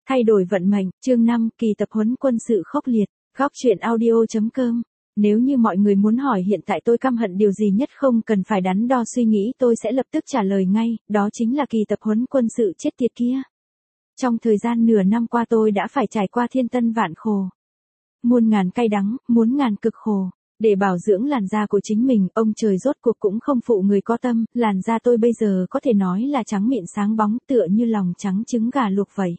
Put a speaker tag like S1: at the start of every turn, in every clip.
S1: Thay đổi vận mệnh, chương 5, kỳ tập huấn quân sự khốc liệt, góc truyện audio.com. Nếu như mọi người muốn hỏi hiện tại tôi căm hận điều gì nhất không cần phải đắn đo suy nghĩ tôi sẽ lập tức trả lời ngay, đó chính là kỳ tập huấn quân sự chết tiệt kia. Trong thời gian nửa năm qua tôi đã phải trải qua thiên tân vạn khổ. Muôn ngàn cay đắng, muôn ngàn cực khổ. Để bảo dưỡng làn da của chính mình, ông trời rốt cuộc cũng không phụ người có tâm, làn da tôi bây giờ có thể nói là trắng mịn sáng bóng tựa như lòng trắng trứng gà luộc vậy.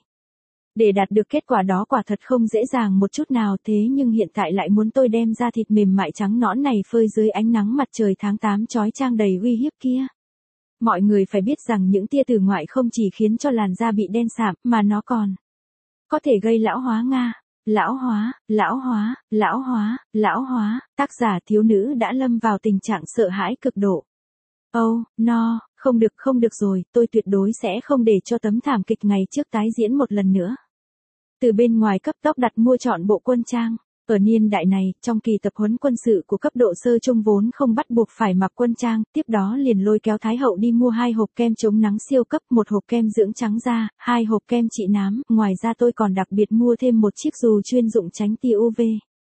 S1: Để đạt được kết quả đó quả thật không dễ dàng một chút nào thế nhưng hiện tại lại muốn tôi đem da thịt mềm mại trắng nõn này phơi dưới ánh nắng mặt trời tháng 8 chói chang đầy uy hiếp kia. Mọi người phải biết rằng những tia tử ngoại không chỉ khiến cho làn da bị đen sạm mà nó còn có thể gây lão hóa Nga. Lão hóa, lão hóa, lão hóa, lão hóa, tác giả thiếu nữ đã lâm vào tình trạng sợ hãi cực độ. Oh, no, không được rồi, tôi tuyệt đối sẽ không để cho tấm thảm kịch ngày trước tái diễn một lần nữa. Từ bên ngoài cấp tốc đặt mua chọn bộ quân trang. Ở niên đại này, trong kỳ tập huấn quân sự của cấp độ sơ trung vốn không bắt buộc phải mặc quân trang, tiếp đó liền lôi kéo Thái hậu đi mua 2 hộp kem chống nắng siêu cấp, 1 hộp kem dưỡng trắng da, 2 hộp kem trị nám, ngoài ra tôi còn đặc biệt mua thêm một chiếc dù chuyên dụng tránh tia UV.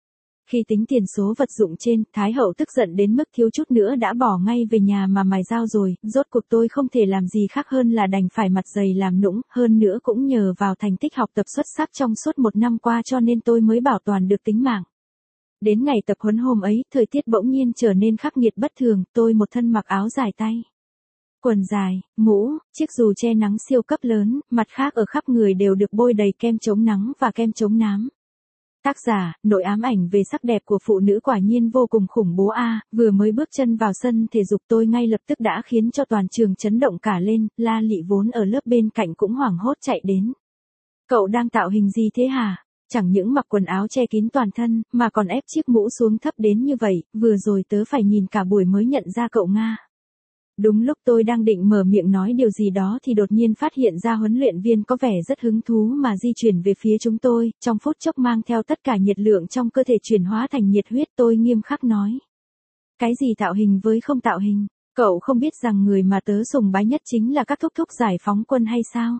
S1: Khi tính tiền số vật dụng trên, Thái hậu tức giận đến mức thiếu chút nữa đã bỏ ngay về nhà mà mài dao rồi, rốt cuộc tôi không thể làm gì khác hơn là đành phải mặt dày làm nũng, hơn nữa cũng nhờ vào thành tích học tập xuất sắc trong suốt 1 năm qua cho nên tôi mới bảo toàn được tính mạng. Đến ngày tập huấn hôm ấy, thời tiết bỗng nhiên trở nên khắc nghiệt bất thường, tôi một thân mặc áo dài tay, quần dài, mũ, chiếc dù che nắng siêu cấp lớn, mặt khác ở khắp người đều được bôi đầy kem chống nắng và kem chống nám. Tác giả, nỗi ám ảnh về sắc đẹp của phụ nữ quả nhiên vô cùng khủng bố a. Vừa mới bước chân vào sân thể dục tôi ngay lập tức đã khiến cho toàn trường chấn động cả lên, La Lị vốn ở lớp bên cạnh cũng hoảng hốt chạy đến. Cậu đang tạo hình gì thế hả? Chẳng những mặc quần áo che kín toàn thân, mà còn ép chiếc mũ xuống thấp đến như vậy, vừa rồi tớ phải nhìn cả buổi mới nhận ra cậu Nga. Đúng lúc tôi đang định mở miệng nói điều gì đó thì đột nhiên phát hiện ra huấn luyện viên có vẻ rất hứng thú mà di chuyển về phía chúng tôi, trong phút chốc mang theo tất cả nhiệt lượng trong cơ thể chuyển hóa thành nhiệt huyết. Tôi nghiêm khắc nói. Cái gì tạo hình với không tạo hình? Cậu không biết rằng người mà tớ sùng bái nhất chính là các thúc thúc giải phóng quân hay sao?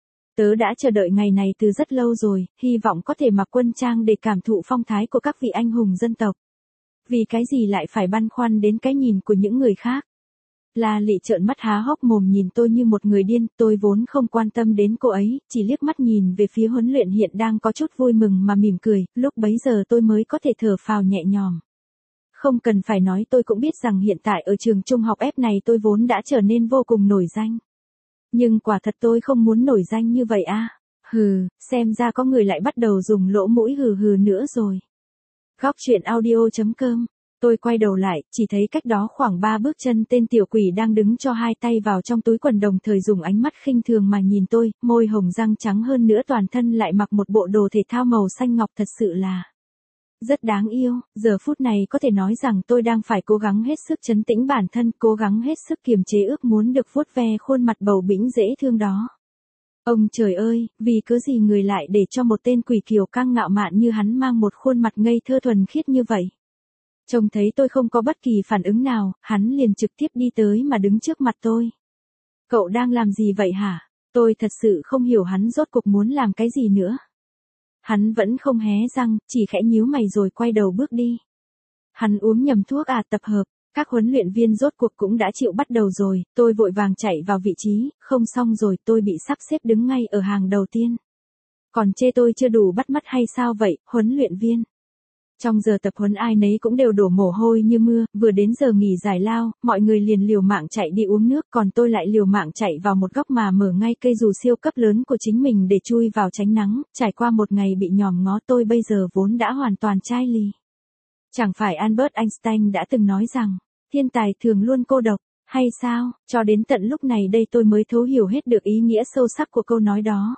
S1: Tớ đã chờ đợi ngày này từ rất lâu rồi, hy vọng có thể mặc quân trang để cảm thụ phong thái của các vị anh hùng dân tộc. Vì cái gì lại phải băn khoăn đến cái nhìn của những người khác? La Lị trợn mắt há hốc mồm nhìn tôi như một người điên, tôi vốn không quan tâm đến cô ấy, chỉ liếc mắt nhìn về phía huấn luyện hiện đang có chút vui mừng mà mỉm cười, lúc bấy giờ tôi mới có thể thở phào nhẹ nhõm. Không cần phải nói tôi cũng biết rằng hiện tại ở trường trung học F này tôi vốn đã trở nên vô cùng nổi danh. Nhưng quả thật tôi không muốn nổi danh như vậy a. Hừ, xem ra có người lại bắt đầu dùng lỗ mũi hừ hừ nữa rồi. Góc truyện audio.com. Tôi quay đầu lại, chỉ thấy cách đó khoảng 3 bước chân tên tiểu quỷ đang đứng cho 2 tay vào trong túi quần đồng thời dùng ánh mắt khinh thường mà nhìn tôi, môi hồng răng trắng hơn nữa toàn thân lại mặc một bộ đồ thể thao màu xanh ngọc thật sự là rất đáng yêu. Giờ phút này có thể nói rằng tôi đang phải cố gắng hết sức trấn tĩnh bản thân, cố gắng hết sức kiềm chế ước muốn được vuốt ve khuôn mặt bầu bĩnh dễ thương đó. Ông trời ơi, vì cớ gì người lại để cho một tên quỷ kiều căng ngạo mạn như hắn mang một khuôn mặt ngây thơ thuần khiết như vậy? Trông thấy tôi không có bất kỳ phản ứng nào, hắn liền trực tiếp đi tới mà đứng trước mặt tôi. Cậu đang làm gì vậy hả? Tôi thật sự không hiểu hắn rốt cuộc muốn làm cái gì nữa. Hắn vẫn không hé răng, chỉ khẽ nhíu mày rồi quay đầu bước đi. Hắn uống nhầm thuốc à? Tập hợp, các huấn luyện viên rốt cuộc cũng đã chịu bắt đầu rồi, tôi vội vàng chạy vào vị trí, không xong rồi tôi bị sắp xếp đứng ngay ở hàng đầu tiên. Còn chê tôi chưa đủ bắt mắt hay sao vậy, huấn luyện viên? Trong giờ tập huấn ai nấy cũng đều đổ mồ hôi như mưa, vừa đến giờ nghỉ giải lao, mọi người liền liều mạng chạy đi uống nước, còn tôi lại liều mạng chạy vào một góc mà mở ngay cây dù siêu cấp lớn của chính mình để chui vào tránh nắng, trải qua một ngày bị nhòm ngó tôi bây giờ vốn đã hoàn toàn chai lì. Chẳng phải Albert Einstein đã từng nói rằng, thiên tài thường luôn cô độc, hay sao? Cho đến tận lúc này đây tôi mới thấu hiểu hết được ý nghĩa sâu sắc của câu nói đó.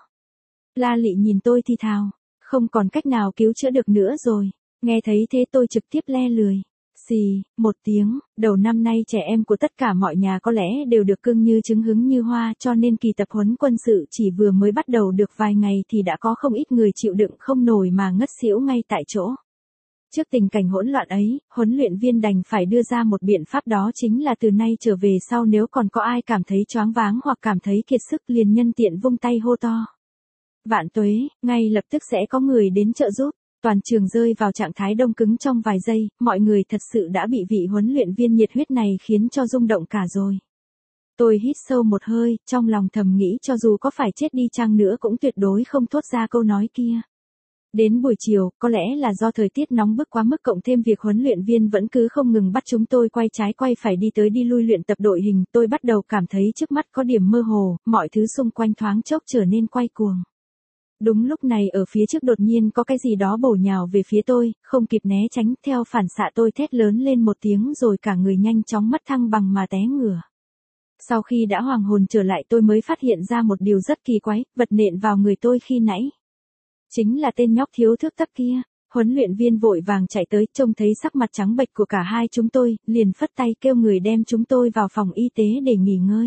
S1: La Lị nhìn tôi thì thào, không còn cách nào cứu chữa được nữa rồi. Nghe thấy thế tôi trực tiếp le lười. Xì, một tiếng, đầu năm nay trẻ em của tất cả mọi nhà có lẽ đều được cưng như trứng hứng như hoa cho nên kỳ tập huấn quân sự chỉ vừa mới bắt đầu được vài ngày thì đã có không ít người chịu đựng không nổi mà ngất xỉu ngay tại chỗ. Trước tình cảnh hỗn loạn ấy, huấn luyện viên đành phải đưa ra một biện pháp đó chính là từ nay trở về sau nếu còn có ai cảm thấy choáng váng hoặc cảm thấy kiệt sức liền nhân tiện vung tay hô to. Vạn tuế, ngay lập tức sẽ có người đến trợ giúp. Toàn trường rơi vào trạng thái đông cứng trong vài giây, mọi người thật sự đã bị vị huấn luyện viên nhiệt huyết này khiến cho rung động cả rồi. Tôi hít sâu một hơi, trong lòng thầm nghĩ cho dù có phải chết đi chăng nữa cũng tuyệt đối không thốt ra câu nói kia. Đến buổi chiều, có lẽ là do thời tiết nóng bức quá mức cộng thêm việc huấn luyện viên vẫn cứ không ngừng bắt chúng tôi quay trái quay phải đi tới đi lui luyện tập đội hình, tôi bắt đầu cảm thấy trước mắt có điểm mơ hồ, mọi thứ xung quanh thoáng chốc trở nên quay cuồng. Đúng lúc này ở phía trước đột nhiên có cái gì đó bổ nhào về phía tôi, không kịp né tránh, theo phản xạ tôi thét lớn lên một tiếng rồi cả người nhanh chóng mất thăng bằng mà té ngửa. Sau khi đã hoàng hồn trở lại tôi mới phát hiện ra một điều rất kỳ quái, vật nện vào người tôi khi nãy. Chính là tên nhóc thiếu thước tắc kia. Huấn luyện viên vội vàng chạy tới, trông thấy sắc mặt trắng bệch của cả hai chúng tôi, liền phất tay kêu người đem chúng tôi vào phòng y tế để nghỉ ngơi.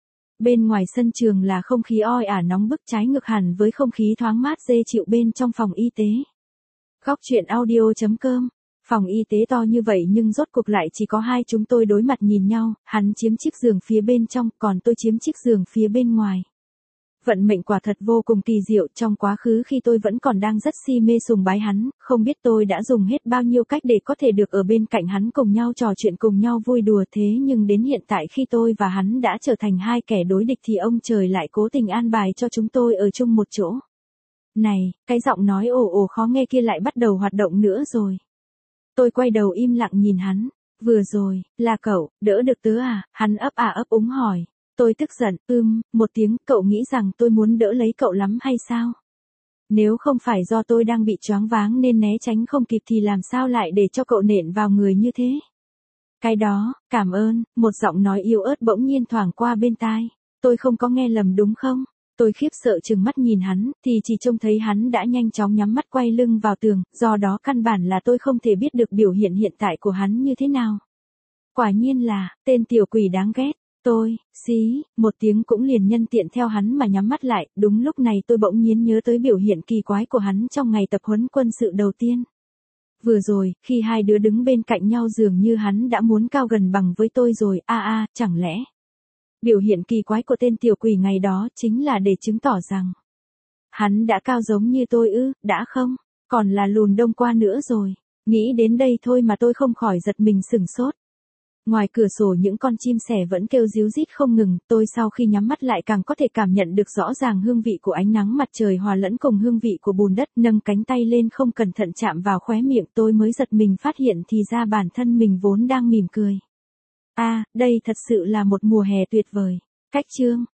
S1: Bên ngoài sân trường là không khí oi ả nóng bức trái ngược hẳn với không khí thoáng mát dễ chịu bên trong phòng y tế. Góc truyện audio.com. Phòng y tế to như vậy nhưng rốt cuộc lại chỉ có hai chúng tôi đối mặt nhìn nhau, hắn chiếm chiếc giường phía bên trong, còn tôi chiếm chiếc giường phía bên ngoài. Vận mệnh quả thật vô cùng kỳ diệu, trong quá khứ khi tôi vẫn còn đang rất si mê sùng bái hắn, không biết tôi đã dùng hết bao nhiêu cách để có thể được ở bên cạnh hắn cùng nhau trò chuyện cùng nhau vui đùa, thế nhưng đến hiện tại khi tôi và hắn đã trở thành hai kẻ đối địch thì ông trời lại cố tình an bài cho chúng tôi ở chung một chỗ. Này, cái giọng nói ồ ồ khó nghe kia lại bắt đầu hoạt động nữa rồi. Tôi quay đầu im lặng nhìn hắn. Vừa rồi, là cậu, đỡ được tớ à? Hắn ấp úng hỏi. Tôi tức giận, một tiếng, cậu nghĩ rằng tôi muốn đỡ lấy cậu lắm hay sao? Nếu không phải do tôi đang bị choáng váng nên né tránh không kịp thì làm sao lại để cho cậu nện vào người như thế? Cái đó, cảm ơn, một giọng nói yếu ớt bỗng nhiên thoảng qua bên tai. Tôi không có nghe lầm đúng không? Tôi khiếp sợ trừng mắt nhìn hắn, thì chỉ trông thấy hắn đã nhanh chóng nhắm mắt quay lưng vào tường, do đó căn bản là tôi không thể biết được biểu hiện hiện tại của hắn như thế nào. Quả nhiên là, tên tiểu quỷ đáng ghét. Tôi, một tiếng cũng liền nhân tiện theo hắn mà nhắm mắt lại, đúng lúc này tôi bỗng nhiên nhớ tới biểu hiện kỳ quái của hắn trong ngày tập huấn quân sự đầu tiên. Vừa rồi, khi hai đứa đứng bên cạnh nhau dường như hắn đã muốn cao gần bằng với tôi rồi, chẳng lẽ. Biểu hiện kỳ quái của tên tiểu quỷ ngày đó chính là để chứng tỏ rằng hắn đã cao giống như tôi đã không, còn là lùn đông qua nữa rồi. Nghĩ đến đây thôi mà tôi không khỏi giật mình sửng sốt. Ngoài cửa sổ những con chim sẻ vẫn kêu ríu rít không ngừng, tôi sau khi nhắm mắt lại càng có thể cảm nhận được rõ ràng hương vị của ánh nắng mặt trời hòa lẫn cùng hương vị của bùn đất, nâng cánh tay lên không cẩn thận chạm vào khóe miệng tôi mới giật mình phát hiện thì ra bản thân mình vốn đang mỉm cười. Đây thật sự là một mùa hè tuyệt vời. Cách chương